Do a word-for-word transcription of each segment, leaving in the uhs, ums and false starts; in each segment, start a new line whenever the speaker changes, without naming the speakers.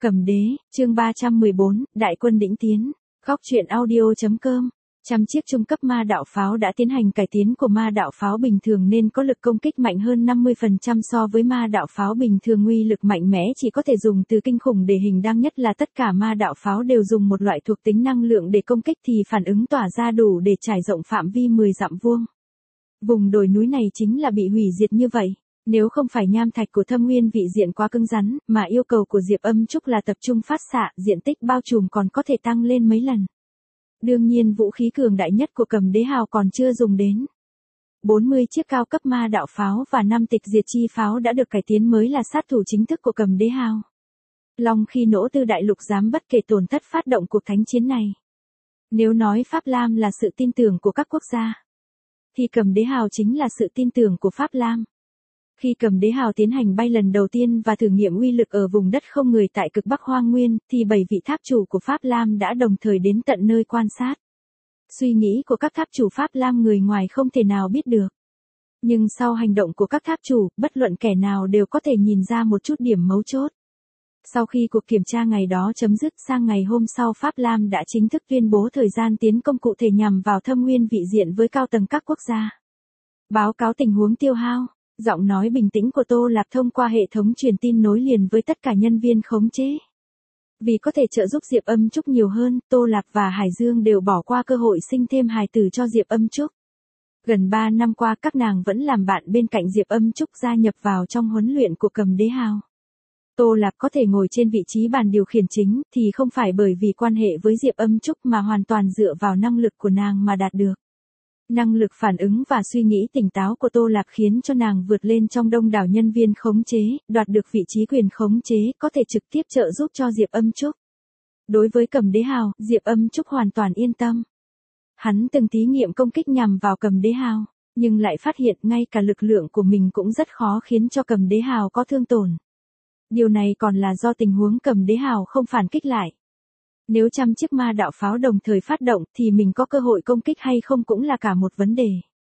Cầm Đế, chương ba trăm mười bốn, Đại quân đỉnh tiến. Góc truyện audio.com. Trăm chiếc trung cấp ma đạo pháo đã tiến hành cải tiến của ma đạo pháo bình thường nên có lực công kích mạnh hơn năm mươi phần trăm so với ma đạo pháo bình thường. Uy lực mạnh mẽ chỉ có thể dùng từ kinh khủng để hình dung, nhất là tất cả ma đạo pháo đều dùng một loại thuộc tính năng lượng để công kích thì phản ứng tỏa ra đủ để trải rộng phạm vi mười dặm vuông. Vùng đồi núi này chính là bị hủy diệt như vậy. Nếu không phải nham thạch của Thâm Nguyên vị diện quá cứng rắn, mà yêu cầu của Diệp Âm Trúc là tập trung phát xạ, diện tích bao trùm còn có thể tăng lên mấy lần. Đương nhiên vũ khí cường đại nhất của Cầm Đế Hào còn chưa dùng đến. bốn mươi chiếc cao cấp ma đạo pháo và năm tịch diệt chi pháo đã được cải tiến mới là sát thủ chính thức của Cầm Đế Hào. Long khi nỗ tư đại lục dám bất kể tổn thất phát động cuộc thánh chiến này. Nếu nói Pháp Lam là sự tin tưởng của các quốc gia, thì Cầm Đế Hào chính là sự tin tưởng của Pháp Lam. Khi Cầm Đế Hào tiến hành bay lần đầu tiên và thử nghiệm uy lực ở vùng đất không người tại cực Bắc Hoang Nguyên, thì bảy vị tháp chủ của Pháp Lam đã đồng thời đến tận nơi quan sát. Suy nghĩ của các tháp chủ Pháp Lam người ngoài không thể nào biết được. Nhưng sau hành động của các tháp chủ, bất luận kẻ nào đều có thể nhìn ra một chút điểm mấu chốt. Sau khi cuộc kiểm tra ngày đó chấm dứt, sang ngày hôm sau Pháp Lam đã chính thức tuyên bố thời gian tiến công cụ thể nhằm vào Thâm Nguyên vị diện với cao tầng các quốc gia. Báo cáo tình huống tiêu hao. Giọng nói bình tĩnh của Tô Lạp thông qua hệ thống truyền tin nối liền với tất cả nhân viên khống chế. Vì có thể trợ giúp Diệp Âm Trúc nhiều hơn, Tô Lạp và Hải Dương đều bỏ qua cơ hội sinh thêm hài tử cho Diệp Âm Trúc. Gần ba năm qua các nàng vẫn làm bạn bên cạnh Diệp Âm Trúc gia nhập vào trong huấn luyện của Cầm Đế Hào. Tô Lạp có thể ngồi trên vị trí bàn điều khiển chính thì không phải bởi vì quan hệ với Diệp Âm Trúc mà hoàn toàn dựa vào năng lực của nàng mà đạt được. Năng lực phản ứng và suy nghĩ tỉnh táo của Tô Lạp khiến cho nàng vượt lên trong đông đảo nhân viên khống chế, đoạt được vị trí quyền khống chế, có thể trực tiếp trợ giúp cho Diệp Âm Trúc. Đối với Cầm Đế Hào, Diệp Âm Trúc hoàn toàn yên tâm. Hắn từng thí nghiệm công kích nhằm vào Cầm Đế Hào, nhưng lại phát hiện ngay cả lực lượng của mình cũng rất khó khiến cho Cầm Đế Hào có thương tổn. Điều này còn là do tình huống Cầm Đế Hào không phản kích lại. Nếu trăm chiếc ma đạo pháo đồng thời phát động thì mình có cơ hội công kích hay không cũng là cả một vấn đề.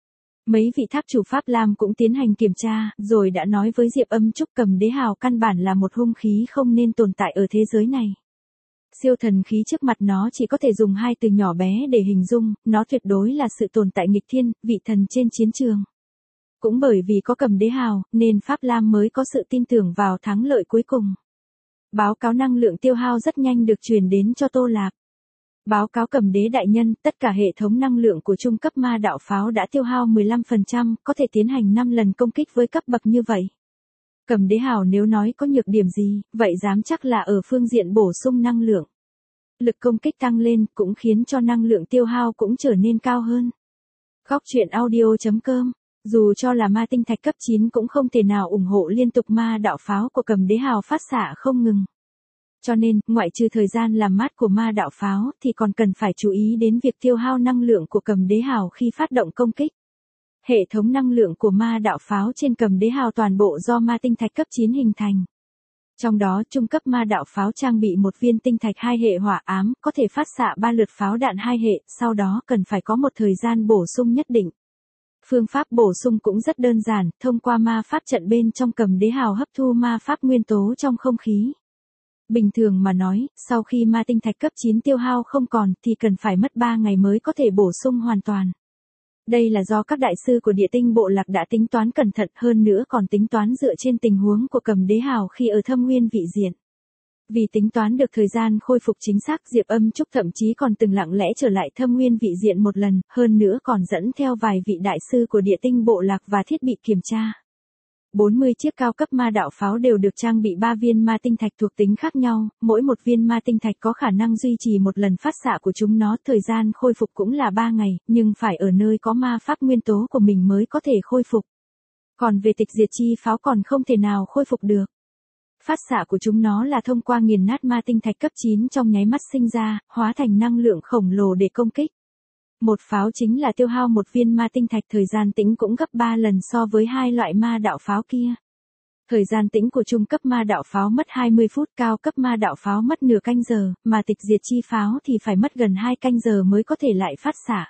Mấy vị tháp chủ Pháp Lam cũng tiến hành kiểm tra, rồi đã nói với Diệp Âm Trúc Cầm Đế Hào căn bản là một hung khí không nên tồn tại ở thế giới này. Siêu thần khí trước mặt nó chỉ có thể dùng hai từ nhỏ bé để hình dung, nó tuyệt đối là sự tồn tại nghịch thiên, vị thần trên chiến trường. Cũng bởi vì có Cầm Đế Hào, nên Pháp Lam mới có sự tin tưởng vào thắng lợi cuối cùng. Báo cáo năng lượng tiêu hao rất nhanh được truyền đến cho Tô Lạp. Báo cáo Cầm Đế đại nhân, tất cả hệ thống năng lượng của trung cấp ma đạo pháo đã tiêu hao mười lăm phần trăm, có thể tiến hành năm lần công kích với cấp bậc như vậy. Cầm Đế Hào nếu nói có nhược điểm gì, vậy dám chắc là ở phương diện bổ sung năng lượng. Lực công kích tăng lên cũng khiến cho năng lượng tiêu hao cũng trở nên cao hơn. Góc truyện audio.com. Dù cho là ma tinh thạch cấp chín cũng không thể nào ủng hộ liên tục ma đạo pháo của Cầm Đế Hào phát xạ không ngừng. Cho nên, ngoại trừ thời gian làm mát của ma đạo pháo thì còn cần phải chú ý đến việc tiêu hao năng lượng của Cầm Đế Hào khi phát động công kích. Hệ thống năng lượng của ma đạo pháo trên Cầm Đế Hào toàn bộ do ma tinh thạch cấp chín hình thành. Trong đó, trung cấp ma đạo pháo trang bị một viên tinh thạch hai hệ hỏa ám, có thể phát xạ ba lượt pháo đạn hai hệ, sau đó cần phải có một thời gian bổ sung nhất định. Phương pháp bổ sung cũng rất đơn giản, thông qua ma pháp trận bên trong Cầm Đế Hào hấp thu ma pháp nguyên tố trong không khí. Bình thường mà nói, sau khi ma tinh thạch cấp chín tiêu hao không còn thì cần phải mất ba ngày mới có thể bổ sung hoàn toàn. Đây là do các đại sư của địa tinh bộ lạc đã tính toán cẩn thận, hơn nữa còn tính toán dựa trên tình huống của Cầm Đế Hào khi ở Thâm Nguyên vị diện. Vì tính toán được thời gian khôi phục chính xác, Diệp Âm Trúc thậm chí còn từng lặng lẽ trở lại Thâm Nguyên vị diện một lần, hơn nữa còn dẫn theo vài vị đại sư của địa tinh bộ lạc và thiết bị kiểm tra. bốn mươi chiếc cao cấp ma đạo pháo đều được trang bị ba viên ma tinh thạch thuộc tính khác nhau, mỗi một viên ma tinh thạch có khả năng duy trì một lần phát xạ của chúng nó, thời gian khôi phục cũng là ba ngày, nhưng phải ở nơi có ma pháp nguyên tố của mình mới có thể khôi phục. Còn về tịch diệt chi pháo còn không thể nào khôi phục được. Phát xạ của chúng nó là thông qua nghiền nát ma tinh thạch cấp chín trong nháy mắt sinh ra, hóa thành năng lượng khổng lồ để công kích. Một pháo chính là tiêu hao một viên ma tinh thạch, thời gian tĩnh cũng gấp ba lần so với hai loại ma đạo pháo kia. Thời gian tĩnh của trung cấp ma đạo pháo mất hai mươi phút, cao cấp ma đạo pháo mất nửa canh giờ, mà tịch diệt chi pháo thì phải mất gần hai canh giờ mới có thể lại phát xạ.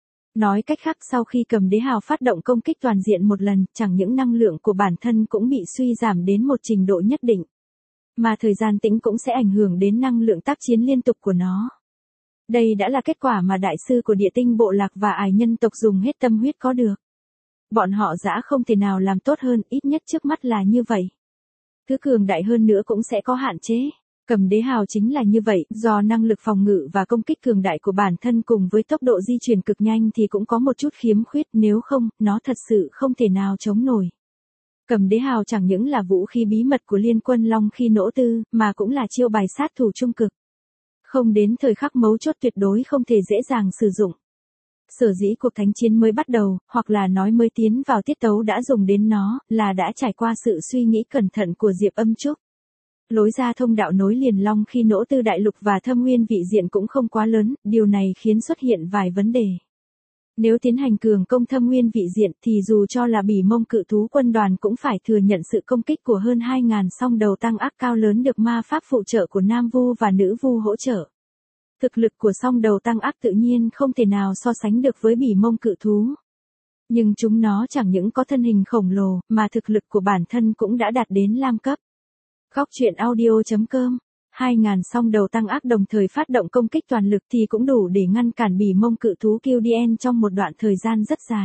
Nói cách khác, sau khi Cầm Đế Hào phát động công kích toàn diện một lần, chẳng những năng lượng của bản thân cũng bị suy giảm đến một trình độ nhất định. mà thời gian tĩnh cũng sẽ ảnh hưởng đến năng lượng tác chiến liên tục của nó. Đây đã là kết quả mà đại sư của địa tinh bộ lạc và ải nhân tộc dùng hết tâm huyết có được. Bọn họ dã không thể nào làm tốt hơn, ít nhất trước mắt là như vậy. Thứ cường đại hơn nữa cũng sẽ có hạn chế. Cầm đế hào chính là như vậy, do năng lực phòng ngự và công kích cường đại của bản thân cùng với tốc độ di chuyển cực nhanh thì cũng có một chút khiếm khuyết, nếu không, nó thật sự không thể nào chống nổi. Cầm đế hào chẳng những là vũ khí bí mật của Liên Quân Long khi nỗ tư, mà cũng là chiêu bài sát thủ trung cực. Không đến thời khắc mấu chốt tuyệt đối không thể dễ dàng sử dụng. Sở dĩ cuộc thánh chiến mới bắt đầu, hoặc là nói mới tiến vào tiết tấu đã dùng đến nó, là đã trải qua sự suy nghĩ cẩn thận của Diệp Âm Trúc. Lối ra thông đạo nối liền Long khi nỗ tư đại lục và thâm nguyên vị diện cũng không quá lớn, điều này khiến xuất hiện vài vấn đề. Nếu tiến hành cường công thâm nguyên vị diện thì dù cho là bỉ mông cự thú quân đoàn cũng phải thừa nhận sự công kích của hơn hai nghìn song đầu tăng ác cao lớn được ma pháp phụ trợ của Nam Vu và Nữ Vu hỗ trợ. Thực lực của song đầu tăng ác tự nhiên không thể nào so sánh được với bỉ mông cự thú. Nhưng chúng nó chẳng những có thân hình khổng lồ, mà thực lực của bản thân cũng đã đạt đến lam cấp. Góc truyện audio chấm com hai nghìn song đầu tăng ác đồng thời phát động công kích toàn lực thì cũng đủ để ngăn cản bỉ mông cự thú Kiêu Đien trong một đoạn thời gian rất dài.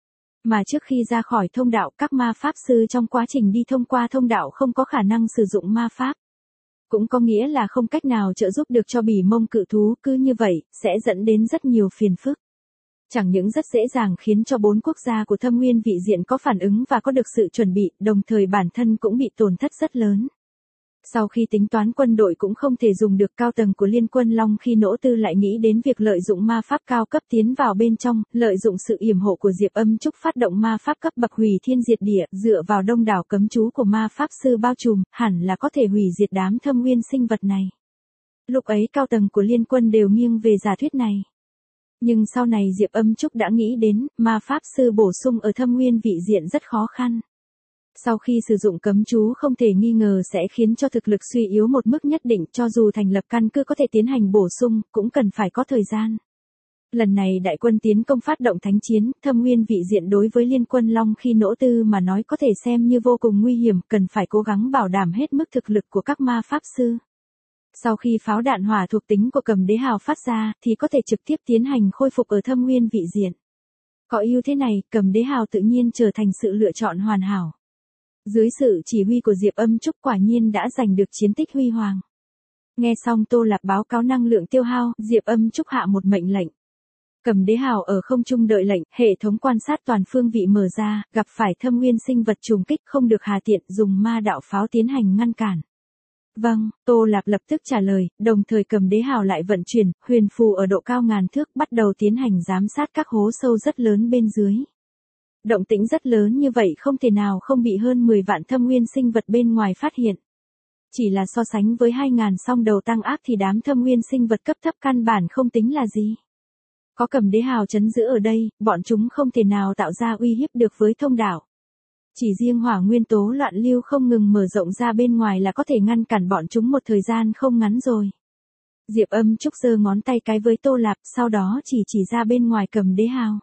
Mà trước khi ra khỏi thông đạo, các ma pháp sư trong quá trình đi thông qua thông đạo không có khả năng sử dụng ma pháp. Cũng có nghĩa là không cách nào trợ giúp được cho bỉ mông cự thú, cứ như vậy, sẽ dẫn đến rất nhiều phiền phức. Chẳng những rất dễ dàng khiến cho bốn quốc gia của thâm nguyên vị diện có phản ứng và có được sự chuẩn bị, đồng thời bản thân cũng bị tổn thất rất lớn. Sau khi tính toán quân đội cũng không thể dùng được, cao tầng của Liên Quân Long khi nỗ tư lại nghĩ đến việc lợi dụng ma pháp cao cấp tiến vào bên trong, lợi dụng sự yểm hộ của Diệp Âm Trúc phát động ma pháp cấp bậc hủy thiên diệt địa, dựa vào đông đảo cấm chú của ma pháp sư bao trùm, hẳn là có thể hủy diệt đám thâm nguyên sinh vật này. Lúc ấy cao tầng của Liên Quân đều nghiêng về giả thuyết này. Nhưng sau này Diệp Âm Trúc đã nghĩ đến, ma pháp sư bổ sung ở thâm nguyên vị diện rất khó khăn. Sau khi sử dụng cấm chú không thể nghi ngờ sẽ khiến cho thực lực suy yếu một mức nhất định, cho dù thành lập căn cứ có thể tiến hành bổ sung, cũng cần phải có thời gian. Lần này đại quân tiến công phát động thánh chiến, thâm nguyên vị diện đối với Liên Quân Long khi nỗ tư mà nói có thể xem như vô cùng nguy hiểm, cần phải cố gắng bảo đảm hết mức thực lực của các ma pháp sư. Sau khi pháo đạn hỏa thuộc tính của cầm đế hào phát ra, thì có thể trực tiếp tiến hành khôi phục ở thâm nguyên vị diện. Có ưu thế này, cầm đế hào tự nhiên trở thành sự lựa chọn hoàn hảo. Dưới sự chỉ huy của Diệp Âm Trúc quả nhiên đã giành được chiến tích huy hoàng. Nghe xong Tô Lạp báo cáo năng lượng tiêu hao, Diệp Âm Trúc hạ một mệnh lệnh. Cầm đế hào ở không trung đợi lệnh, hệ thống quan sát toàn phương vị mở ra, gặp phải thâm nguyên sinh vật trùng kích không được hà tiện dùng ma đạo pháo tiến hành ngăn cản. Vâng, Tô Lạp lập tức trả lời, đồng thời cầm đế hào lại vận chuyển, huyền phù ở độ cao ngàn thước bắt đầu tiến hành giám sát các hố sâu rất lớn bên dưới. Động tĩnh rất lớn như vậy không thể nào không bị hơn mười vạn thâm nguyên sinh vật bên ngoài phát hiện. Chỉ là so sánh với hai nghìn song đầu tăng ác thì đám thâm nguyên sinh vật cấp thấp căn bản không tính là gì. Có cầm đế hào trấn giữ ở đây, bọn chúng không thể nào tạo ra uy hiếp được với thông đạo. Chỉ riêng hỏa nguyên tố loạn lưu không ngừng mở rộng ra bên ngoài là có thể ngăn cản bọn chúng một thời gian không ngắn rồi. Diệp Âm Trúc giơ ngón tay cái với Tô Lạp, sau đó chỉ chỉ ra bên ngoài cầm đế hào.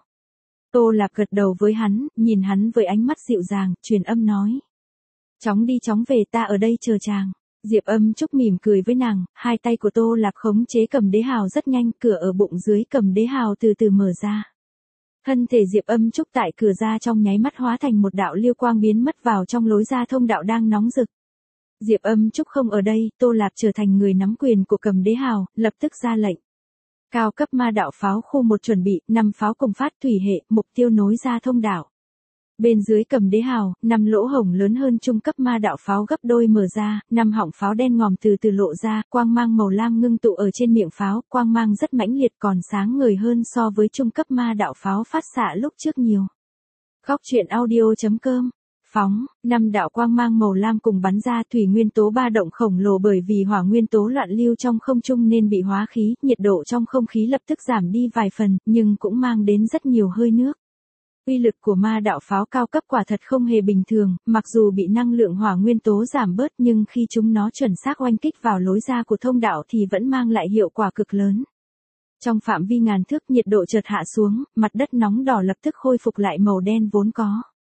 Tô Lạp gật đầu với hắn, nhìn hắn với ánh mắt dịu dàng, truyền âm nói. Chóng đi chóng về, ta ở đây chờ chàng. Diệp Âm Trúc mỉm cười với nàng, hai tay của Tô Lạp khống chế cầm đế hào rất nhanh, cửa ở bụng dưới cầm đế hào từ từ mở ra. Thân thể Diệp Âm Trúc tại cửa ra trong nháy mắt hóa thành một đạo lưu quang biến mất vào trong lối ra thông đạo đang nóng rực. Diệp Âm Trúc không ở đây, Tô Lạp trở thành người nắm quyền của cầm đế hào, lập tức ra lệnh. Cao cấp ma đạo pháo khu một chuẩn bị, năm pháo cùng phát thủy hệ, mục tiêu nối ra thông đạo. Bên dưới cầm đế hào, năm lỗ hổng lớn hơn trung cấp ma đạo pháo gấp đôi mở ra, năm họng pháo đen ngòm từ từ lộ ra, quang mang màu lam ngưng tụ ở trên miệng pháo, quang mang rất mãnh liệt còn sáng ngời hơn so với trung cấp ma đạo pháo phát xạ lúc trước nhiều. Góc truyện audio chấm com Phóng, năm đạo quang mang màu lam cùng bắn ra, thủy nguyên tố ba động khổng lồ bởi vì hỏa nguyên tố loạn lưu trong không trung nên bị hóa khí, nhiệt độ trong không khí lập tức giảm đi vài phần, nhưng cũng mang đến rất nhiều hơi nước. Uy lực của ma đạo pháo cao cấp quả thật không hề bình thường, mặc dù bị năng lượng hỏa nguyên tố giảm bớt nhưng khi chúng nó chuẩn xác oanh kích vào lối ra của thông đạo thì vẫn mang lại hiệu quả cực lớn. Trong phạm vi ngàn thước nhiệt độ chợt hạ xuống, mặt đất nóng đỏ lập tức khôi phục lại màu đen vốn có.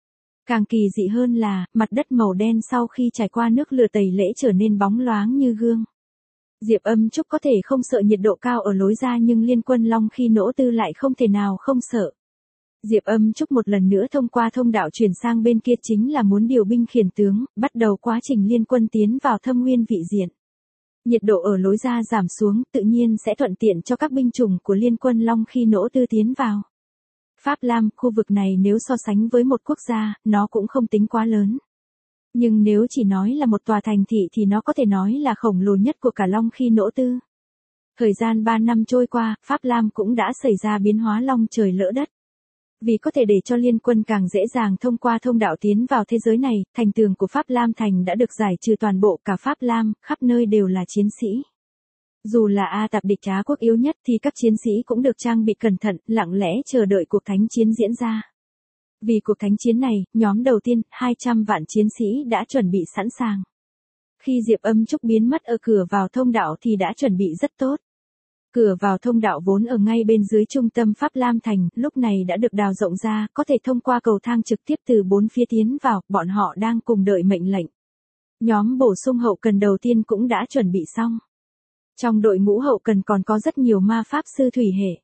Càng kỳ dị hơn là, mặt đất màu đen sau khi trải qua nước lửa tẩy lễ trở nên bóng loáng như gương. Diệp Âm Trúc có thể không sợ nhiệt độ cao ở lối ra nhưng Liên Quân Long Khi Nỗ Tư lại không thể nào không sợ. Diệp Âm Trúc một lần nữa thông qua thông đạo chuyển sang bên kia chính là muốn điều binh khiển tướng, bắt đầu quá trình liên quân tiến vào Thâm Nguyên vị diện. Nhiệt độ ở lối ra giảm xuống, tự nhiên sẽ thuận tiện cho các binh chủng của Liên Quân Long Khi Nỗ Tư tiến vào. Pháp Lam, khu vực này nếu so sánh với một quốc gia, nó cũng không tính quá lớn. Nhưng nếu chỉ nói là một tòa thành thị thì nó có thể nói là khổng lồ nhất của cả Long Khi Nỗ Tư. Thời gian ba năm trôi qua, Pháp Lam cũng đã xảy ra biến hóa long trời lỡ đất. Vì có thể để cho liên quân càng dễ dàng thông qua thông đạo tiến vào thế giới này, thành tường của Pháp Lam thành đã được giải trừ toàn bộ cả Pháp Lam, khắp nơi đều là chiến sĩ. Dù là A Tạp địch Á quốc yếu nhất thì các chiến sĩ cũng được trang bị cẩn thận, lặng lẽ chờ đợi cuộc thánh chiến diễn ra. Vì cuộc thánh chiến này, nhóm đầu tiên, hai trăm vạn chiến sĩ đã chuẩn bị sẵn sàng. Khi Diệp Âm Trúc biến mất ở cửa vào thông đạo thì đã chuẩn bị rất tốt. Cửa vào thông đạo vốn ở ngay bên dưới trung tâm Pháp Lam thành, lúc này đã được đào rộng ra, có thể thông qua cầu thang trực tiếp từ bốn phía tiến vào, bọn họ đang cùng đợi mệnh lệnh. Nhóm bổ sung hậu cần đầu tiên cũng đã chuẩn bị xong. Trong đội ngũ hậu cần còn có rất nhiều ma pháp sư thủy hệ.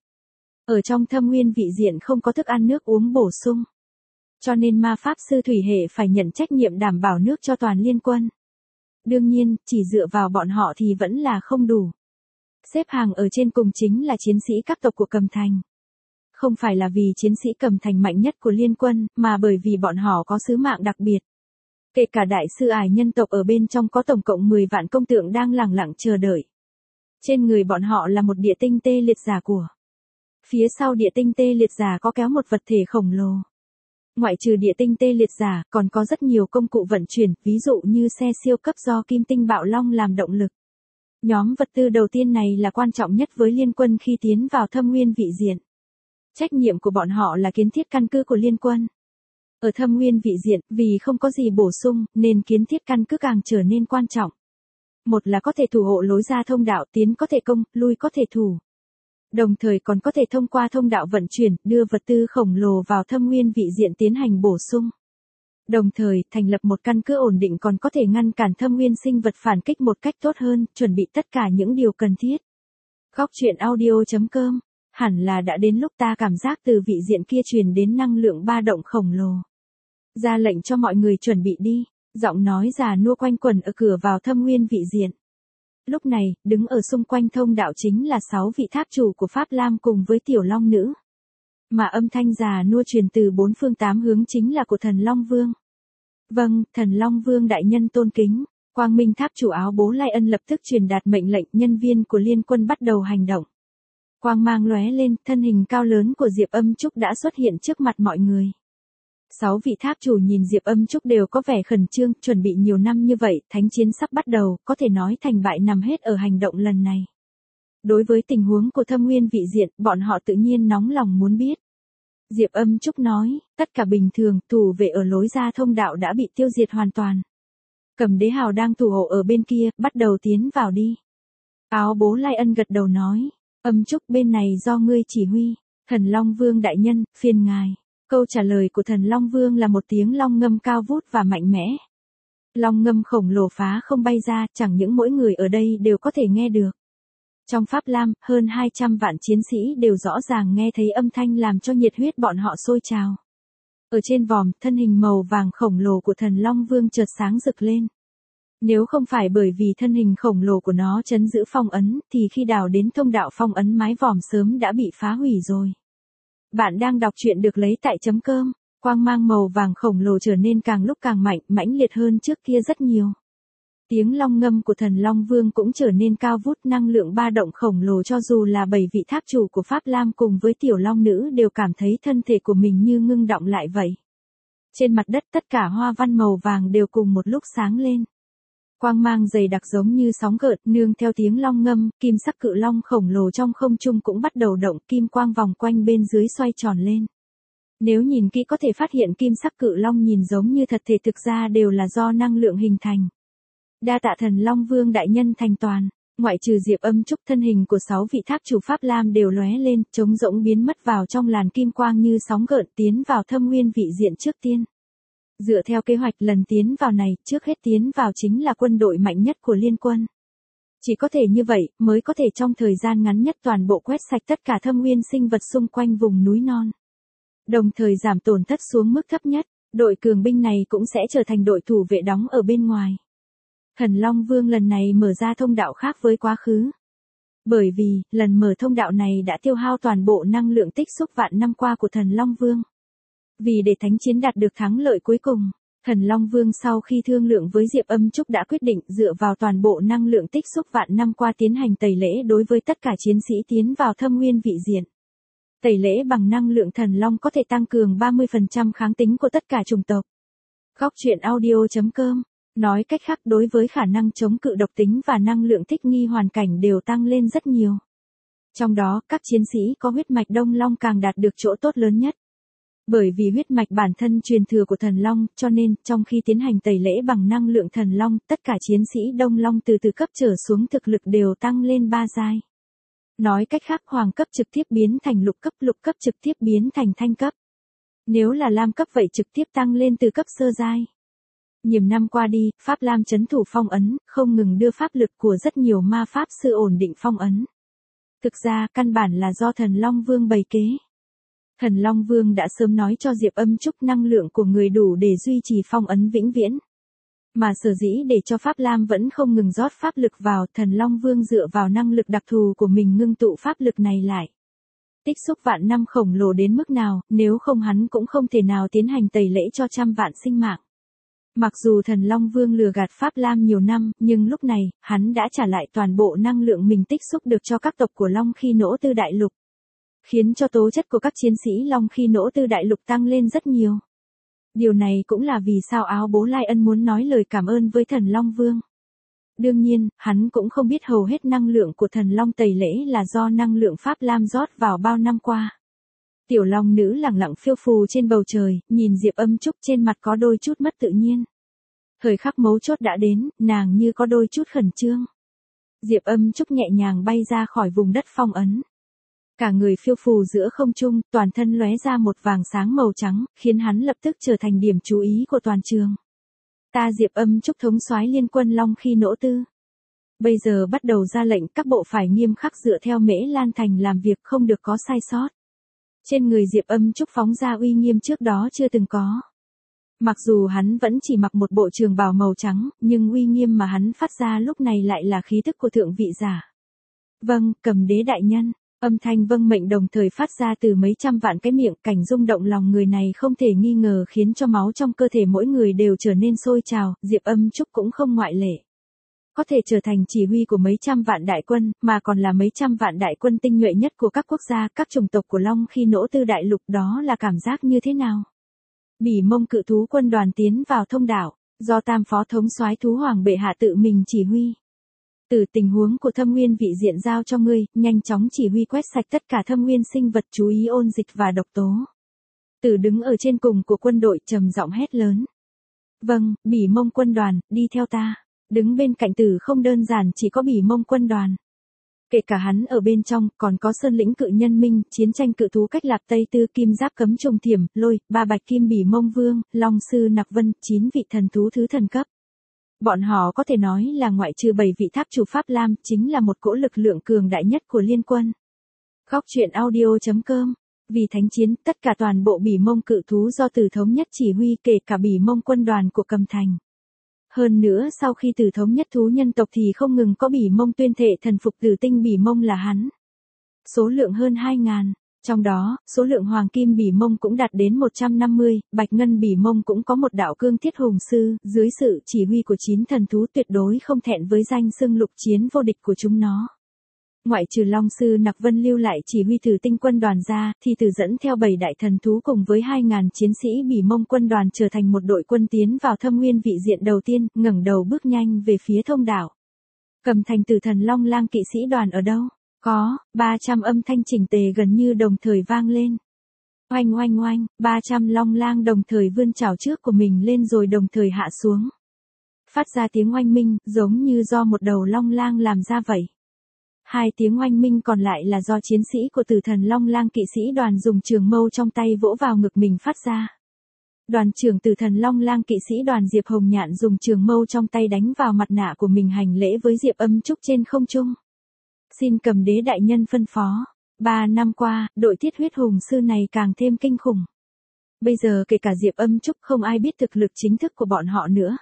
Ở trong Thâm Nguyên vị diện không có thức ăn nước uống bổ sung. Cho nên ma pháp sư thủy hệ phải nhận trách nhiệm đảm bảo nước cho toàn liên quân. Đương nhiên, chỉ dựa vào bọn họ thì vẫn là không đủ. Xếp hàng ở trên cùng chính là chiến sĩ các tộc của Cầm Thành. Không phải là vì chiến sĩ Cầm Thành mạnh nhất của liên quân, mà bởi vì bọn họ có sứ mạng đặc biệt. Kể cả đại sư ải nhân tộc ở bên trong có tổng cộng mười vạn công tượng đang lẳng lặng chờ đợi. Trên người bọn họ là một địa tinh tê liệt giả của. Phía sau địa tinh tê liệt giả có kéo một vật thể khổng lồ. Ngoại trừ địa tinh tê liệt giả, còn có rất nhiều công cụ vận chuyển, ví dụ như xe siêu cấp do kim tinh bạo long làm động lực. Nhóm vật tư đầu tiên này là quan trọng nhất với liên quân khi tiến vào Thâm Nguyên vị diện. Trách nhiệm của bọn họ là kiến thiết căn cứ của liên quân. Ở Thâm Nguyên vị diện, vì không có gì bổ sung, nên kiến thiết căn cứ càng trở nên quan trọng. Một là có thể thủ hộ lối ra thông đạo, tiến có thể công, lui có thể thủ. Đồng thời còn có thể thông qua thông đạo vận chuyển, đưa vật tư khổng lồ vào Thâm Nguyên vị diện tiến hành bổ sung. Đồng thời, thành lập một căn cứ ổn định còn có thể ngăn cản Thâm Nguyên sinh vật phản kích một cách tốt hơn, chuẩn bị tất cả những điều cần thiết. Góc truyện audio chấm com, hẳn là đã đến lúc ta cảm giác từ vị diện kia truyền đến năng lượng ba động khổng lồ. Ra lệnh cho mọi người chuẩn bị đi, giọng nói già nua quanh quẩn ở cửa vào Thâm Nguyên vị diện. Lúc này, đứng ở xung quanh thông đạo chính là sáu vị tháp chủ của Pháp Lam cùng với tiểu long nữ. Mà âm thanh già nua truyền từ bốn phương tám hướng chính là của thần Long Vương. Vâng, thần Long Vương đại nhân tôn kính. Quang Minh tháp chủ áo bố Lai Ân lập tức truyền đạt mệnh lệnh, nhân viên của liên quân bắt đầu hành động. Quang mang lóe lên, thân hình cao lớn của Diệp Âm Trúc đã xuất hiện trước mặt mọi người. Sáu vị tháp chủ nhìn Diệp Âm Trúc đều có vẻ khẩn trương, chuẩn bị nhiều năm như vậy, thánh chiến sắp bắt đầu, có thể nói thành bại nằm hết ở hành động lần này. Đối với tình huống của Thâm Nguyên vị diện, bọn họ tự nhiên nóng lòng muốn biết. Diệp Âm Trúc nói, tất cả bình thường, thủ vệ ở lối ra thông đạo đã bị tiêu diệt hoàn toàn. Cầm Đế Hào đang thủ hộ ở bên kia, bắt đầu tiến vào đi. Áo bố Lai Ân gật đầu nói, Âm Trúc bên này do ngươi chỉ huy, thần Long Vương đại nhân, phiền ngài. Câu trả lời của thần Long Vương là một tiếng long ngâm cao vút và mạnh mẽ. Long ngâm khổng lồ phá không bay ra, chẳng những mỗi người ở đây đều có thể nghe được. Trong Pháp Lam, hơn hai trăm vạn chiến sĩ đều rõ ràng nghe thấy âm thanh làm cho nhiệt huyết bọn họ sôi trào. Ở trên vòm, thân hình màu vàng khổng lồ của thần Long Vương chợt sáng rực lên. Nếu không phải bởi vì thân hình khổng lồ của nó trấn giữ phong ấn, thì khi đào đến thông đạo phong ấn mái vòm sớm đã bị phá hủy rồi. Bạn đang đọc truyện được lấy tại chấm com, quang mang màu vàng khổng lồ trở nên càng lúc càng mạnh, mãnh liệt hơn trước kia rất nhiều. Tiếng long ngâm của thần Long Vương cũng trở nên cao vút, năng lượng ba động khổng lồ cho dù là bảy vị tháp chủ của Pháp Lam cùng với tiểu long nữ đều cảm thấy thân thể của mình như ngưng động lại vậy. Trên mặt đất tất cả hoa văn màu vàng đều cùng một lúc sáng lên. Quang mang dày đặc giống như sóng gợn, nương theo tiếng long ngâm, kim sắc cự long khổng lồ trong không trung cũng bắt đầu động, kim quang vòng quanh bên dưới xoay tròn lên. Nếu nhìn kỹ có thể phát hiện kim sắc cự long nhìn giống như thật thể thực ra đều là do năng lượng hình thành. Đa tạ thần Long Vương đại nhân thành toàn, ngoại trừ Diệp Âm Trúc, thân hình của sáu vị tháp chủ Pháp Lam đều lóe lên, trống rỗng biến mất vào trong làn kim quang như sóng gợn tiến vào Thâm Nguyên vị diện trước tiên. Dựa theo kế hoạch lần tiến vào này, trước hết tiến vào chính là quân đội mạnh nhất của liên quân. Chỉ có thể như vậy, mới có thể trong thời gian ngắn nhất toàn bộ quét sạch tất cả thâm nguyên sinh vật xung quanh vùng núi non. Đồng thời giảm tổn thất xuống mức thấp nhất, đội cường binh này cũng sẽ trở thành đội thủ vệ đóng ở bên ngoài. Thần Long Vương lần này mở ra thông đạo khác với quá khứ. Bởi vì, lần mở thông đạo này đã tiêu hao toàn bộ năng lượng tích xúc vạn năm qua của Thần Long Vương. Vì để thánh chiến đạt được thắng lợi cuối cùng, Thần Long Vương sau khi thương lượng với Diệp Âm Trúc đã quyết định dựa vào toàn bộ năng lượng tích xúc vạn năm qua tiến hành tẩy lễ đối với tất cả chiến sĩ tiến vào thâm nguyên vị diện. Tẩy lễ bằng năng lượng thần long có thể tăng cường ba mươi phần trăm kháng tính của tất cả chủng tộc. Góc truyện audio chấm com. Nói cách khác đối với khả năng chống cự độc tính và năng lượng thích nghi hoàn cảnh đều tăng lên rất nhiều. Trong đó, các chiến sĩ có huyết mạch Đông Long càng đạt được chỗ tốt lớn nhất. Bởi vì huyết mạch bản thân truyền thừa của thần long, cho nên, trong khi tiến hành tẩy lễ bằng năng lượng thần long, tất cả chiến sĩ Đông Long từ từ cấp trở xuống thực lực đều tăng lên ba giai. Nói cách khác hoàng cấp trực tiếp biến thành lục cấp, lục cấp trực tiếp biến thành thanh cấp. Nếu là lam cấp vậy trực tiếp tăng lên từ cấp sơ giai. Nhiều năm qua đi, Pháp Lam trấn thủ phong ấn, không ngừng đưa pháp lực của rất nhiều ma pháp sư ổn định phong ấn. Thực ra, căn bản là do Thần Long Vương bày kế. Thần Long Vương đã sớm nói cho Diệp Âm Trúc năng lượng của người đủ để duy trì phong ấn vĩnh viễn. Mà sở dĩ để cho Pháp Lam vẫn không ngừng rót pháp lực vào, Thần Long Vương dựa vào năng lực đặc thù của mình ngưng tụ pháp lực này lại. Tích xúc vạn năm khổng lồ đến mức nào, nếu không hắn cũng không thể nào tiến hành tẩy lễ cho trăm vạn sinh mạng. Mặc dù Thần Long Vương lừa gạt Pháp Lam nhiều năm, nhưng lúc này, hắn đã trả lại toàn bộ năng lượng mình tích xúc được cho các tộc của Long Khi Nỗ Tư Đại Lục. Khiến cho tố chất của các chiến sĩ Long Khi Nỗ Tư Đại Lục tăng lên rất nhiều. Điều này cũng là vì sao Áo Bố Lai Ân muốn nói lời cảm ơn với Thần Long Vương. Đương nhiên, hắn cũng không biết hầu hết năng lượng của Thần Long tẩy lễ là do năng lượng Pháp Lam rót vào bao năm qua. Tiểu Long Nữ lẳng lặng phiêu phù trên bầu trời, nhìn Diệp Âm Trúc trên mặt có đôi chút mất tự nhiên. Thời khắc mấu chốt đã đến, nàng như có đôi chút khẩn trương. Diệp Âm Trúc nhẹ nhàng bay ra khỏi vùng đất phong ấn. Cả người phiêu phù giữa không trung, toàn thân lóe ra một vàng sáng màu trắng, khiến hắn lập tức trở thành điểm chú ý của toàn trường. Ta Diệp Âm Trúc thống soái liên quân Long Khi Nỗ Tư. Bây giờ bắt đầu ra lệnh các bộ phải nghiêm khắc dựa theo Mễ Lan Thành làm việc không được có sai sót. Trên người Diệp Âm Trúc phóng ra uy nghiêm trước đó chưa từng có. Mặc dù hắn vẫn chỉ mặc một bộ trường bào màu trắng, nhưng uy nghiêm mà hắn phát ra lúc này lại là khí tức của thượng vị giả. Vâng, Cầm Đế đại nhân. Âm thanh vâng mệnh đồng thời phát ra từ mấy trăm vạn cái miệng, cảnh rung động lòng người này không thể nghi ngờ khiến cho máu trong cơ thể mỗi người đều trở nên sôi trào, Diệp Âm Trúc cũng không ngoại lệ. Có thể trở thành chỉ huy của mấy trăm vạn đại quân, mà còn là mấy trăm vạn đại quân tinh nhuệ nhất của các quốc gia, các chủng tộc của Long Khi Nỗ Tư Đại Lục, đó là cảm giác như thế nào? Bỉ Mông cự thú quân đoàn tiến vào thông đảo, do Tam Phó thống soái Thú Hoàng bệ hạ tự mình chỉ huy. Từ tình huống của thâm nguyên vị diện giao cho ngươi, nhanh chóng chỉ huy quét sạch tất cả thâm nguyên sinh vật, chú ý ôn dịch và độc tố. Tử đứng ở trên cùng của quân đội trầm giọng hét lớn. Vâng, Bỉ Mông quân đoàn, đi theo ta. Đứng bên cạnh Tử không đơn giản chỉ có Bỉ Mông quân đoàn. Kể cả hắn ở bên trong, còn có Sơn Lĩnh Cự Nhân Minh, chiến tranh cự thú cách Lạp Tây Tư, Kim Giáp Cấm Trùng Thiểm, Lôi, ba Bạch Kim Bỉ Mông Vương, Long Sư Nặc Vân, chín vị thần thú thứ thần cấp. Bọn họ có thể nói là ngoại trừ bảy vị tháp chủ Pháp Lam, chính là một cỗ lực lượng cường đại nhất của liên quân. Góc truyện audio chấm com. Vì thánh chiến, tất cả toàn bộ Bỉ Mông cự thú do Tử thống nhất chỉ huy, kể cả Bỉ Mông quân đoàn của Cầm Thành. Hơn nữa sau khi Tử thống nhất thú nhân tộc thì không ngừng có Bỉ Mông tuyên thệ thần phục Tử tinh Bỉ Mông là hắn. Số lượng hơn hai ngàn. Trong đó, số lượng Hoàng Kim Bỉ Mông cũng đạt đến một trăm năm mươi, Bạch Ngân Bỉ Mông cũng có một đạo cương thiết hùng sư, dưới sự chỉ huy của chín thần thú tuyệt đối không thẹn với danh xưng lục chiến vô địch của chúng nó. Ngoại trừ Long Sư Nặc Vân lưu lại chỉ huy Tử tinh quân đoàn ra, thì Tử dẫn theo bảy đại thần thú cùng với hai ngàn chiến sĩ Bỉ Mông quân đoàn trở thành một đội quân tiến vào thâm nguyên vị diện đầu tiên, ngẩng đầu bước nhanh về phía thông đảo. Cầm Thành Tử thần Long Lang kỵ sĩ đoàn ở đâu? Có, ba trăm âm thanh chỉnh tề gần như đồng thời vang lên. Oanh oanh oanh, ba trăm long lang đồng thời vươn chảo trước của mình lên rồi đồng thời hạ xuống. Phát ra tiếng oanh minh, giống như do một đầu long lang làm ra vậy. Hai tiếng oanh minh còn lại là do chiến sĩ của Tử thần Long Lang kỵ sĩ đoàn dùng trường mâu trong tay vỗ vào ngực mình phát ra. Đoàn trưởng Tử Thần Long Lang kỵ sĩ đoàn Diệp Hồng Nhạn dùng trường mâu trong tay đánh vào mặt nạ của mình hành lễ với Diệp Âm Trúc trên không trung. Xin Cầm Đế đại nhân phân phó. Ba năm qua, đội Thiết Huyết Hùng sư này càng thêm kinh khủng. Bây giờ kể cả Diệp Âm Trúc không ai biết thực lực chính thức của bọn họ nữa.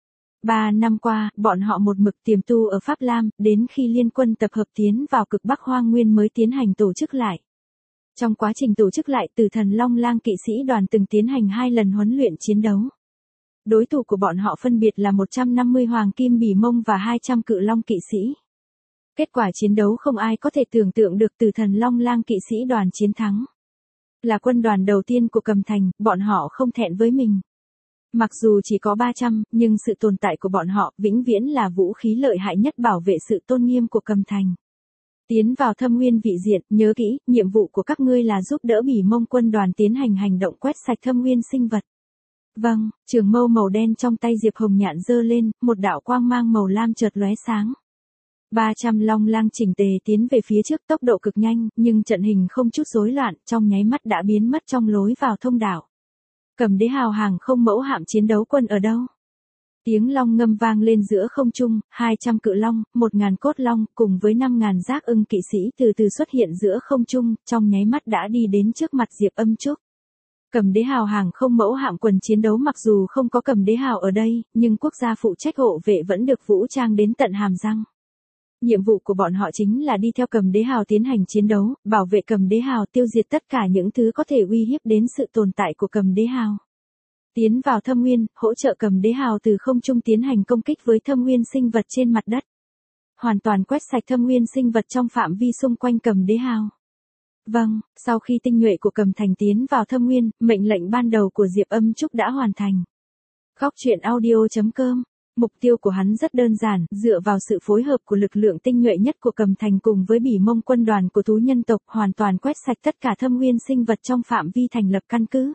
Ba năm qua, bọn họ một mực tiềm tu ở Pháp Lam, đến khi liên quân tập hợp tiến vào cực Bắc Hoang Nguyên mới tiến hành tổ chức lại. Trong quá trình tổ chức lại, Tử Thần Long Lang kỵ sĩ đoàn từng tiến hành hai lần huấn luyện chiến đấu. Đối thủ của bọn họ phân biệt là một trăm năm mươi Hoàng Kim Bỉ Mông và hai trăm Cự Long kỵ sĩ. Kết quả chiến đấu không ai có thể tưởng tượng được, Tử Thần Long Lang kỵ sĩ đoàn chiến thắng. Là quân đoàn đầu tiên của Cầm Thành, bọn họ không thẹn với mình. Mặc dù chỉ có ba trăm, nhưng sự tồn tại của bọn họ vĩnh viễn là vũ khí lợi hại nhất bảo vệ sự tôn nghiêm của Cầm Thành. Tiến vào Thâm Nguyên vị diện, nhớ kỹ, nhiệm vụ của các ngươi là giúp đỡ Bỉ Mông quân đoàn tiến hành hành động quét sạch Thâm Nguyên sinh vật. Vâng, trường mâu màu đen trong tay Diệp Hồng Nhạn giơ lên, một đạo quang mang màu lam chợt lóe sáng. ba trăm Long Lang chỉnh tề tiến về phía trước, tốc độ cực nhanh, nhưng trận hình không chút rối loạn, trong nháy mắt đã biến mất trong lối vào thông đạo. Cầm Đế hào hàng không mẫu hạm chiến đấu quân ở đâu? Tiếng long ngâm vang lên giữa không trung, hai trăm cự long, một ngàn cốt long, cùng với năm ngàn giác ưng kỵ sĩ từ từ xuất hiện giữa không trung, trong nháy mắt đã đi đến trước mặt Diệp Âm Trúc. Cầm Đế hào hàng không mẫu hạm quần chiến đấu mặc dù không có Cầm Đế hào ở đây, nhưng quốc gia phụ trách hộ vệ vẫn được vũ trang đến tận hàm răng. Nhiệm vụ của bọn họ chính là đi theo Cầm Đế hào tiến hành chiến đấu, bảo vệ Cầm Đế hào, tiêu diệt tất cả những thứ có thể uy hiếp đến sự tồn tại của Cầm Đế hào. Tiến vào Thâm Nguyên, hỗ trợ Cầm Đế hào từ không trung tiến hành công kích với Thâm Nguyên sinh vật trên mặt đất. Hoàn toàn quét sạch Thâm Nguyên sinh vật trong phạm vi xung quanh Cầm Đế hào. Vâng, sau khi tinh nhuệ của Cầm Thành tiến vào Thâm Nguyên, mệnh lệnh ban đầu của Diệp Âm Trúc đã hoàn thành. Góc truyện audio chấm com. Mục tiêu của hắn rất đơn giản, dựa vào sự phối hợp của lực lượng tinh nhuệ nhất của Cầm Thành cùng với Bỉ Mông quân đoàn của thú nhân tộc, hoàn toàn quét sạch tất cả Thâm Nguyên sinh vật trong phạm vi thành lập căn cứ.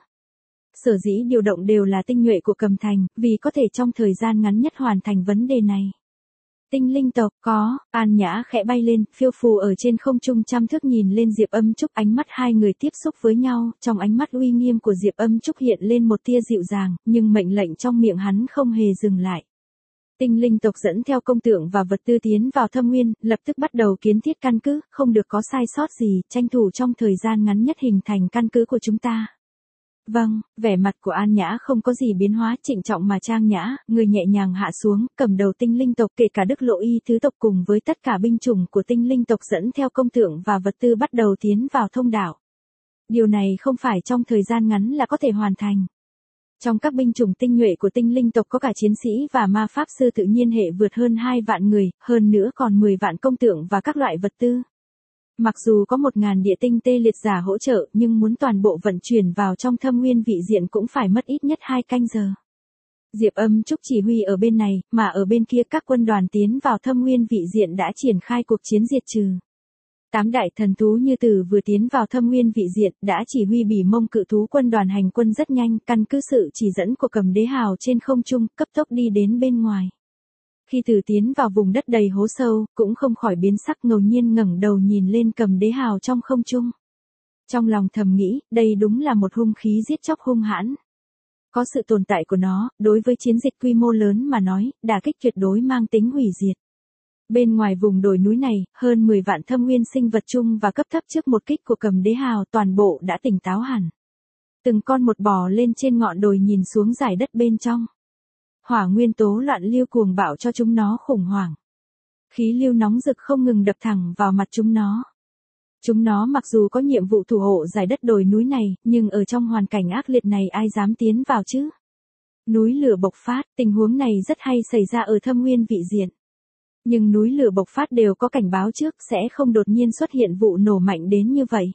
Sở dĩ điều động đều là tinh nhuệ của Cầm Thành, vì có thể trong thời gian ngắn nhất hoàn thành vấn đề này. Tinh linh tộc, có, An Nhã khẽ bay lên, phiêu phù ở trên không trung trăm thước nhìn lên Diệp Âm Trúc, ánh mắt hai người tiếp xúc với nhau, trong ánh mắt uy nghiêm của Diệp Âm Trúc hiện lên một tia dịu dàng, nhưng mệnh lệnh trong miệng hắn không hề dừng lại. Tinh linh tộc dẫn theo công tượng và vật tư tiến vào Thâm Nguyên, lập tức bắt đầu kiến thiết căn cứ, không được có sai sót gì, tranh thủ trong thời gian ngắn nhất hình thành căn cứ của chúng ta. Vâng, vẻ mặt của An Nhã không có gì biến hóa, trịnh trọng mà trang nhã, người nhẹ nhàng hạ xuống, cầm đầu tinh linh tộc kể cả Đức Lộ Y thứ tộc cùng với tất cả binh chủng của tinh linh tộc dẫn theo công tượng và vật tư bắt đầu tiến vào thông đạo. Điều này không phải trong thời gian ngắn là có thể hoàn thành. Trong các binh chủng tinh nhuệ của tinh linh tộc có cả chiến sĩ và ma pháp sư tự nhiên hệ vượt hơn hai vạn người, hơn nữa còn mười vạn công tượng và các loại vật tư. Mặc dù có một ngàn địa tinh tê liệt giả hỗ trợ, nhưng muốn toàn bộ vận chuyển vào trong Thâm Nguyên vị diện cũng phải mất ít nhất hai canh giờ. Diệp Âm Trúc chỉ huy ở bên này, mà ở bên kia các quân đoàn tiến vào Thâm Nguyên vị diện đã triển khai cuộc chiến diệt trừ. Tám đại thần thú như Tử vừa tiến vào Thâm Nguyên vị diện, đã chỉ huy Bỉ Mông cự thú quân đoàn hành quân rất nhanh, căn cứ sự chỉ dẫn của Cầm Đế Hào trên không trung, cấp tốc đi đến bên ngoài. Khi Tử tiến vào vùng đất đầy hố sâu, cũng không khỏi biến sắc, ngẫu nhiên ngẩng đầu nhìn lên Cầm Đế Hào trong không trung. Trong lòng thầm nghĩ, đây đúng là một hung khí giết chóc hung hãn. Có sự tồn tại của nó, đối với chiến dịch quy mô lớn mà nói, đả kích tuyệt đối mang tính hủy diệt. Bên ngoài vùng đồi núi này, hơn mười vạn thâm nguyên sinh vật chung và cấp thấp trước một kích của Cầm Đế Hào toàn bộ đã tỉnh táo hẳn. Từng con một bò lên trên ngọn đồi nhìn xuống dải đất bên trong. Hỏa nguyên tố loạn lưu cuồng bạo cho chúng nó khủng hoảng. Khí lưu nóng rực không ngừng đập thẳng vào mặt chúng nó. Chúng nó mặc dù có nhiệm vụ thủ hộ dải đất đồi núi này, nhưng ở trong hoàn cảnh ác liệt này ai dám tiến vào chứ? Núi lửa bộc phát, tình huống này rất hay xảy ra ở thâm nguyên vị diện. Nhưng núi lửa bộc phát đều có cảnh báo trước, sẽ không đột nhiên xuất hiện vụ nổ mạnh đến như vậy.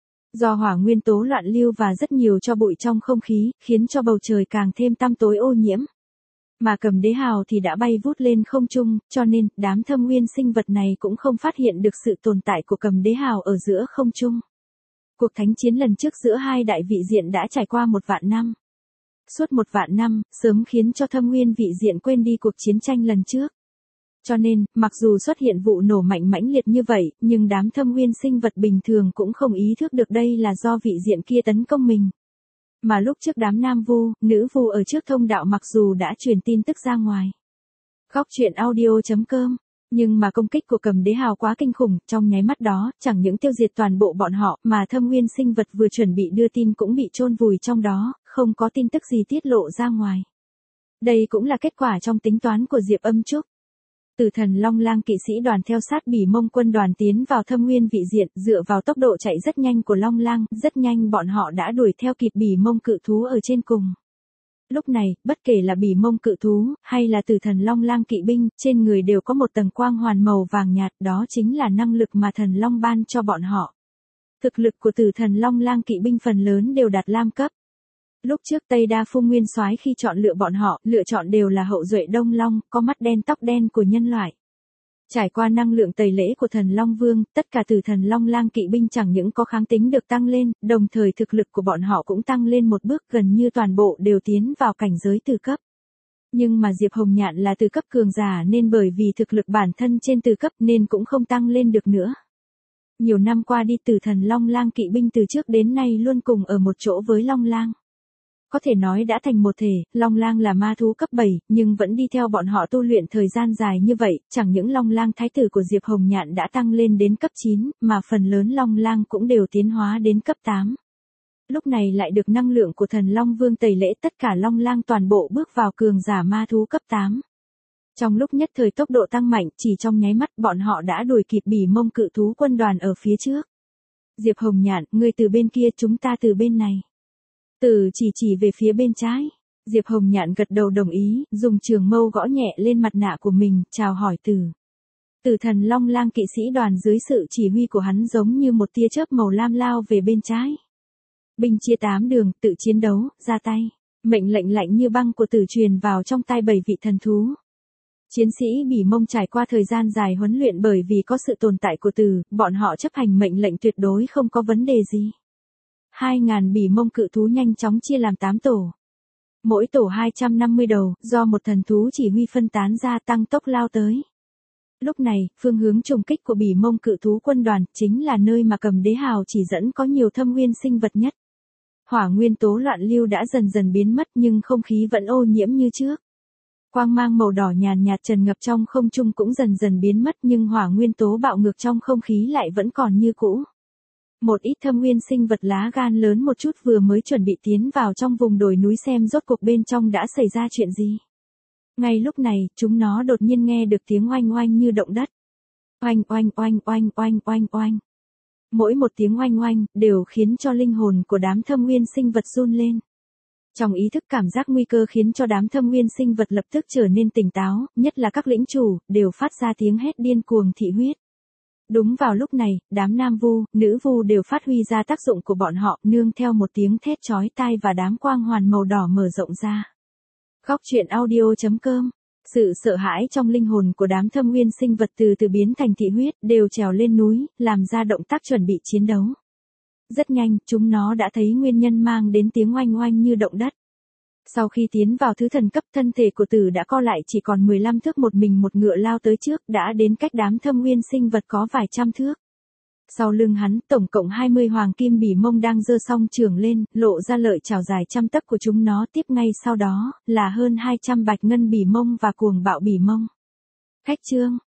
Do hỏa nguyên tố loạn lưu và rất nhiều tro bụi trong không khí, khiến cho bầu trời càng thêm tăm tối ô nhiễm. Mà Cầm Đế Hào thì đã bay vút lên không trung, cho nên, đám thâm nguyên sinh vật này cũng không phát hiện được sự tồn tại của Cầm Đế Hào ở giữa không trung. Cuộc thánh chiến lần trước giữa hai đại vị diện đã trải qua một vạn năm. Suốt một vạn năm, sớm khiến cho thâm nguyên vị diện quên đi cuộc chiến tranh lần trước. Cho nên, mặc dù xuất hiện vụ nổ mạnh mãnh liệt như vậy, nhưng đám thâm nguyên sinh vật bình thường cũng không ý thức được đây là do vị diện kia tấn công mình. Mà lúc trước đám nam vu, nữ vu ở trước thông đạo mặc dù đã truyền tin tức ra ngoài. Góc truyện audio.com. Nhưng mà công kích của Cầm Đế Hào quá kinh khủng, trong nháy mắt đó, chẳng những tiêu diệt toàn bộ bọn họ, mà Thâm Nguyên sinh vật vừa chuẩn bị đưa tin cũng bị chôn vùi trong đó, không có tin tức gì tiết lộ ra ngoài. Đây cũng là kết quả trong tính toán của Diệp Âm Trúc. Tử Thần Long Lang kỵ sĩ đoàn theo sát Bỉ Mông quân đoàn tiến vào Thâm Nguyên vị diện, dựa vào tốc độ chạy rất nhanh của Long Lang, rất nhanh bọn họ đã đuổi theo kịp Bỉ Mông cự thú ở trên cùng. Lúc này, bất kể là Bỉ Mông cự thú, hay là Tử Thần Long Lang kỵ binh, trên người đều có một tầng quang hoàn màu vàng nhạt, đó chính là năng lực mà Thần Long ban cho bọn họ. Thực lực của Tử Thần Long Lang kỵ binh phần lớn đều đạt lam cấp. Lúc trước Tây Đa Phu Nguyên Soái khi chọn lựa bọn họ, lựa chọn đều là hậu duệ Đông Long, có mắt đen tóc đen của nhân loại. Trải qua năng lượng tẩy lễ của Thần Long Vương, tất cả Tử Thần Long Lang kỵ binh chẳng những có kháng tính được tăng lên, đồng thời thực lực của bọn họ cũng tăng lên một bước, gần như toàn bộ đều tiến vào cảnh giới từ cấp. Nhưng mà Diệp Hồng Nhạn là từ cấp cường giả nên bởi vì thực lực bản thân trên từ cấp nên cũng không tăng lên được nữa. Nhiều năm qua đi, Tử Thần Long Lang kỵ binh từ trước đến nay luôn cùng ở một chỗ với Long Lang. Có thể nói đã thành một thể, Long Lang là ma thú cấp bảy, nhưng vẫn đi theo bọn họ tu luyện thời gian dài như vậy, chẳng những Long Lang thái tử của Diệp Hồng Nhạn đã tăng lên đến cấp chín, mà phần lớn Long Lang cũng đều tiến hóa đến cấp tám. Lúc này lại được năng lượng của Thần Long Vương tẩy lễ, tất cả Long Lang toàn bộ bước vào cường giả ma thú cấp tám. Trong lúc nhất thời tốc độ tăng mạnh, chỉ trong nháy mắt bọn họ đã đuổi kịp Bỉ Mông cự thú quân đoàn ở phía trước. Diệp Hồng Nhạn, ngươi từ bên kia, chúng ta từ bên này. Tử chỉ chỉ về phía bên trái. Diệp Hồng Nhạn gật đầu đồng ý, dùng trường mâu gõ nhẹ lên mặt nạ của mình, chào hỏi Tử. Tử Thần Long Lang kỵ sĩ đoàn dưới sự chỉ huy của hắn giống như một tia chớp màu lam lao về bên trái. Binh chia tám đường, tự chiến đấu, ra tay. Mệnh lệnh lạnh như băng của Tử truyền vào trong tai bảy vị thần thú. Chiến sĩ Bỉ Mông trải qua thời gian dài huấn luyện, bởi vì có sự tồn tại của Tử, bọn họ chấp hành mệnh lệnh tuyệt đối không có vấn đề gì. Hai ngàn Bỉ Mông cự thú nhanh chóng chia làm tám tổ. Mỗi tổ hai trăm năm mươi đầu, do một thần thú chỉ huy phân tán ra, tăng tốc lao tới. Lúc này, phương hướng trùng kích của Bỉ Mông cự thú quân đoàn, chính là nơi mà Cầm Đế Hào chỉ dẫn có nhiều thâm nguyên sinh vật nhất. Hỏa nguyên tố loạn lưu đã dần dần biến mất, nhưng không khí vẫn ô nhiễm như trước. Quang mang màu đỏ nhàn nhạt tràn ngập trong không trung cũng dần dần biến mất, nhưng hỏa nguyên tố bạo ngược trong không khí lại vẫn còn như cũ. Một ít thâm nguyên sinh vật lá gan lớn một chút vừa mới chuẩn bị tiến vào trong vùng đồi núi xem rốt cuộc bên trong đã xảy ra chuyện gì. Ngay lúc này, chúng nó đột nhiên nghe được tiếng oanh oanh như động đất. Oanh oanh oanh oanh oanh oanh oanh. Mỗi một tiếng oanh oanh đều khiến cho linh hồn của đám thâm nguyên sinh vật run lên. Trong ý thức cảm giác nguy cơ khiến cho đám thâm nguyên sinh vật lập tức trở nên tỉnh táo, nhất là các lĩnh chủ, đều phát ra tiếng hét điên cuồng thị huyết. Đúng vào lúc này, đám nam vu, nữ vu đều phát huy ra tác dụng của bọn họ, nương theo một tiếng thét chói tai và đám quang hoàn màu đỏ mở rộng ra. Góc truyện audio.com. Sự sợ hãi trong linh hồn của đám thâm nguyên sinh vật từ từ biến thành thị huyết, đều trèo lên núi, làm ra động tác chuẩn bị chiến đấu. Rất nhanh, chúng nó đã thấy nguyên nhân mang đến tiếng oanh oanh như động đất. Sau khi tiến vào thứ thần cấp, thân thể của Tử đã co lại chỉ còn mười lăm thước, một mình một ngựa lao tới trước, đã đến cách đám thâm nguyên sinh vật có vài trăm thước. Sau lưng hắn, tổng cộng hai mươi hoàng kim Bỉ Mông đang giơ song trường lên, lộ ra lợi chảo dài trăm tấc của chúng nó, tiếp ngay sau đó, là hơn hai trăm bạch ngân Bỉ Mông và cuồng bạo Bỉ Mông. Khách chương.